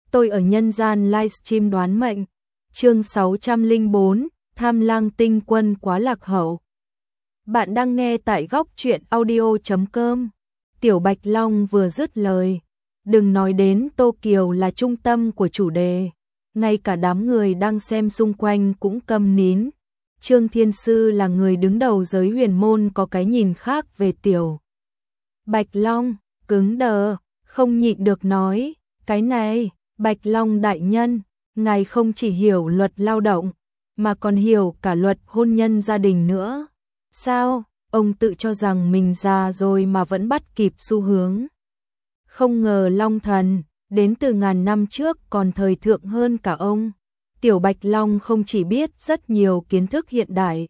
tôi ở nhân gian livestream đoán mệnh. Chương 604, Tham Lang Tinh Quân quá lạc hậu. Bạn đang nghe tại góc truyện audio.com. Tiểu Bạch Long vừa dứt lời, đừng nói đến Tô Kiều là trung tâm của chủ đề, ngay cả đám người đang xem xung quanh cũng câm nín. Trương Thiên Sư là người đứng đầu giới huyền môn có cái nhìn khác về Tiểu Bạch Long, cứng đờ, không nhịn được nói, cái này, Bạch Long đại nhân, ngài không chỉ hiểu luật lao động, mà còn hiểu cả luật hôn nhân gia đình nữa. Sao, ông tự cho rằng mình già rồi mà vẫn bắt kịp xu hướng. Không ngờ Long Thần, đến từ ngàn năm trước còn thời thượng hơn cả ông. Tiểu Bạch Long không chỉ biết rất nhiều kiến thức hiện đại,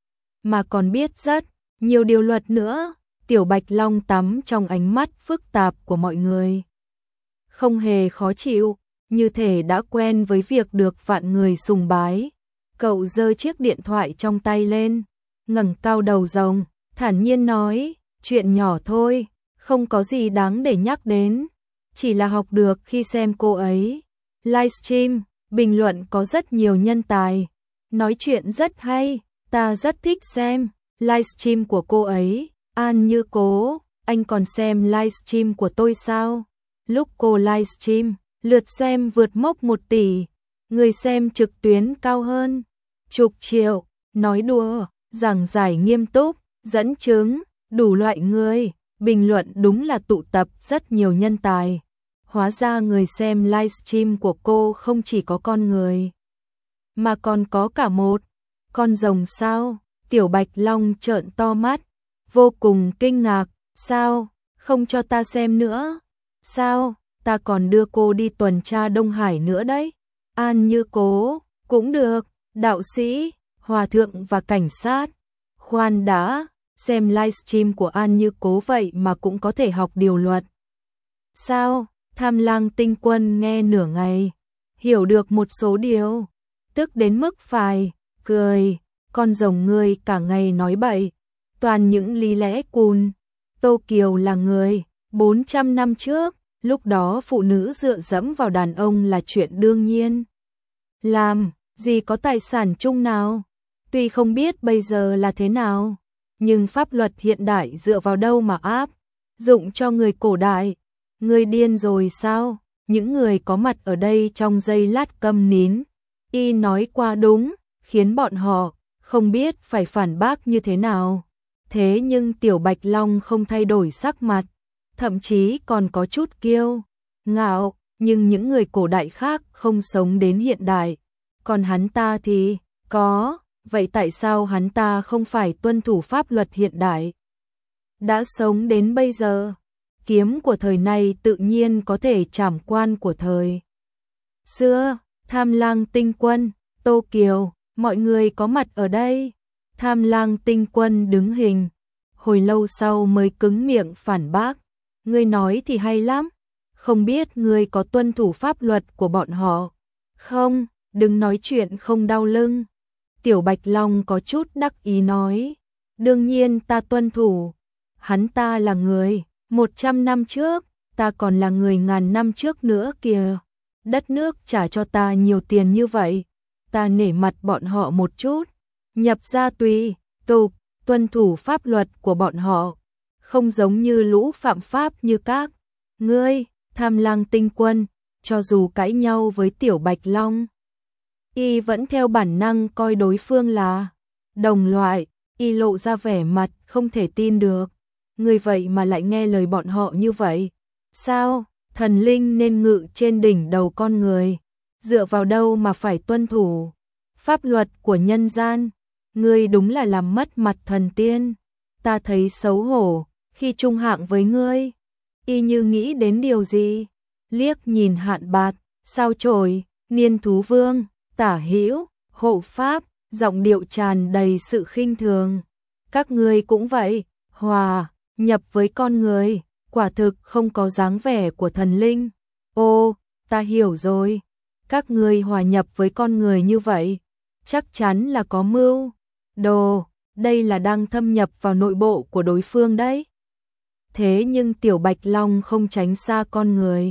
mà còn biết rất nhiều điều luật nữa. Tiểu Bạch Long tắm trong ánh mắt phức tạp của mọi người, không hề khó chịu, như thể đã quen với việc được vạn người sùng bái. Cậu giơ chiếc điện thoại trong tay lên, ngẩng cao đầu rồng, thản nhiên nói, chuyện nhỏ thôi, không có gì đáng để nhắc đến, chỉ là học được khi xem cô ấy livestream, bình luận có rất nhiều nhân tài, nói chuyện rất hay, ta rất thích xem livestream của cô ấy. An Như Cố, anh còn xem livestream của tôi sao? Lúc cô livestream, lượt xem vượt mốc 1 tỷ, người xem trực tuyến cao hơn chục triệu, nói đùa, giảng giải nghiêm túc, dẫn chứng, đủ loại người, bình luận đúng là tụ tập rất nhiều nhân tài. Hóa ra người xem livestream của cô không chỉ có con người, mà còn có cả một con rồng sao? Tiểu Bạch Long trợn to mắt, vô cùng kinh ngạc, sao, không cho ta xem nữa? Sao, ta còn đưa cô đi tuần tra Đông Hải nữa đấy. An Như Cố, cũng được, đạo sĩ, hòa thượng và cảnh sát. Khoan đã, xem livestream của An Như Cố vậy mà cũng có thể học điều luật. Sao, Tham Lang Tinh Quân nghe nửa ngày, hiểu được một số điều, tức đến mức phải cười, con rồng ngươi cả ngày nói bậy, toàn những lý lẽ cùn. Tô Kiều là người 400 năm trước, lúc đó phụ nữ dựa dẫm vào đàn ông là chuyện đương nhiên. Làm gì có tài sản chung nào? Tuy không biết bây giờ là thế nào, nhưng pháp luật hiện đại dựa vào đâu mà áp dụng cho người cổ đại? Người điên rồi sao? Những người có mặt ở đây trong giây lát câm nín. Y nói qua đúng, khiến bọn họ không biết phải phản bác như thế nào. Thế nhưng Tiểu Bạch Long không thay đổi sắc mặt, thậm chí còn có chút kiêu ngạo, nhưng những người cổ đại khác không sống đến hiện đại, còn hắn ta thì có, vậy tại sao hắn ta không phải tuân thủ pháp luật hiện đại? Đã sống đến bây giờ, kiếm của thời này tự nhiên có thể trảm quan của thời xưa. Tham Lang Tinh Quân, Tô Kiều, mọi người có mặt ở đây. Tham Lang Tinh Quân đứng hình, hồi lâu sau mới cứng miệng phản bác, ngươi nói thì hay lắm, không biết ngươi có tuân thủ pháp luật của bọn họ không? Đừng nói chuyện không đau lưng. Tiểu Bạch Long có chút đắc ý nói, đương nhiên ta tuân thủ, hắn ta là người 100 năm trước, ta còn là người ngàn năm trước nữa kìa. Đất nước trả cho ta nhiều tiền như vậy, ta nể mặt bọn họ một chút, nhập gia tùy tục, tuân thủ pháp luật của bọn họ, không giống như lũ phạm pháp như các ngươi. Tham Lang Tinh Quân, cho dù cãi nhau với Tiểu Bạch Long, y vẫn theo bản năng coi đối phương là đồng loại. Y lộ ra vẻ mặt không thể tin được, người vậy mà lại nghe lời bọn họ như vậy? Sao, thần linh nên ngự trên đỉnh đầu con người, dựa vào đâu mà phải tuân thủ pháp luật của nhân gian? Ngươi đúng là làm mất mặt thần tiên, ta thấy xấu hổ khi chung hạng với ngươi. Y như nghĩ đến điều gì, liếc nhìn Hạn Bạt, Sao Chổi, Niên Thú Vương, Tả Hữu, Hộ Pháp, giọng điệu tràn đầy sự khinh thường. Các ngươi cũng vậy, hòa nhập với con người, quả thực không có dáng vẻ của thần linh. Ô, ta hiểu rồi, các ngươi hòa nhập với con người như vậy, chắc chắn là có mưu đồ, đây là đang thâm nhập vào nội bộ của đối phương đấy. Thế nhưng Tiểu Bạch Long không tránh xa con người,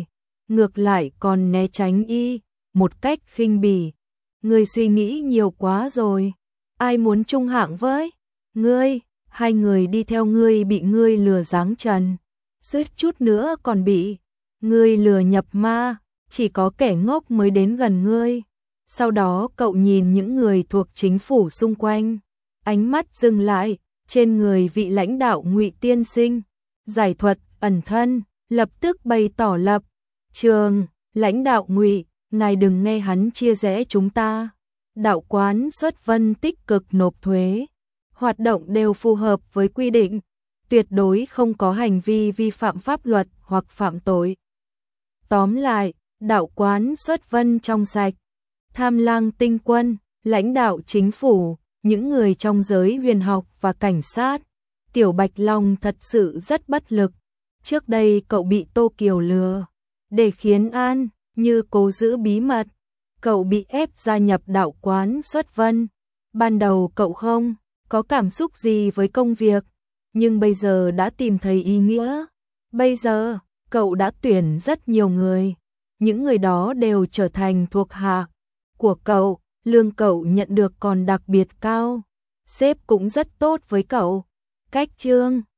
ngược lại còn né tránh y, một cách khinh bỉ. Ngươi suy nghĩ nhiều quá rồi, ai muốn chung hạng với ngươi, hai người đi theo ngươi bị ngươi lừa giáng trần, suýt chút nữa còn bị ngươi lừa nhập ma, chỉ có kẻ ngốc mới đến gần ngươi. Sau đó cậu nhìn những người thuộc chính phủ xung quanh, ánh mắt dừng lại trên người vị lãnh đạo Ngụy tiên sinh, giải thuật ẩn thân, lập tức bày tỏ lập trường, lãnh đạo Ngụy, ngài đừng nghe hắn chia rẽ chúng ta. Đạo quán Xuất Vân tích cực nộp thuế, hoạt động đều phù hợp với quy định, tuyệt đối không có hành vi vi phạm pháp luật hoặc phạm tội. Tóm lại, đạo quán Xuất Vân trong sạch. Tham Lang Tinh Quân, lãnh đạo chính phủ, những người trong giới huyền học và cảnh sát. Tiểu Bạch Long thật sự rất bất lực. Trước đây cậu bị Tô Kiều lừa, để khiến An Như cố giữ bí mật. Cậu bị ép gia nhập đạo quán Xuất Vân. Ban đầu cậu không có cảm xúc gì với công việc, nhưng bây giờ đã tìm thấy ý nghĩa. Bây giờ, cậu đã tuyển rất nhiều người. Những người đó đều trở thành thuộc hạ của cậu, lương cậu nhận được còn đặc biệt cao. Sếp cũng rất tốt với cậu. Cách Trương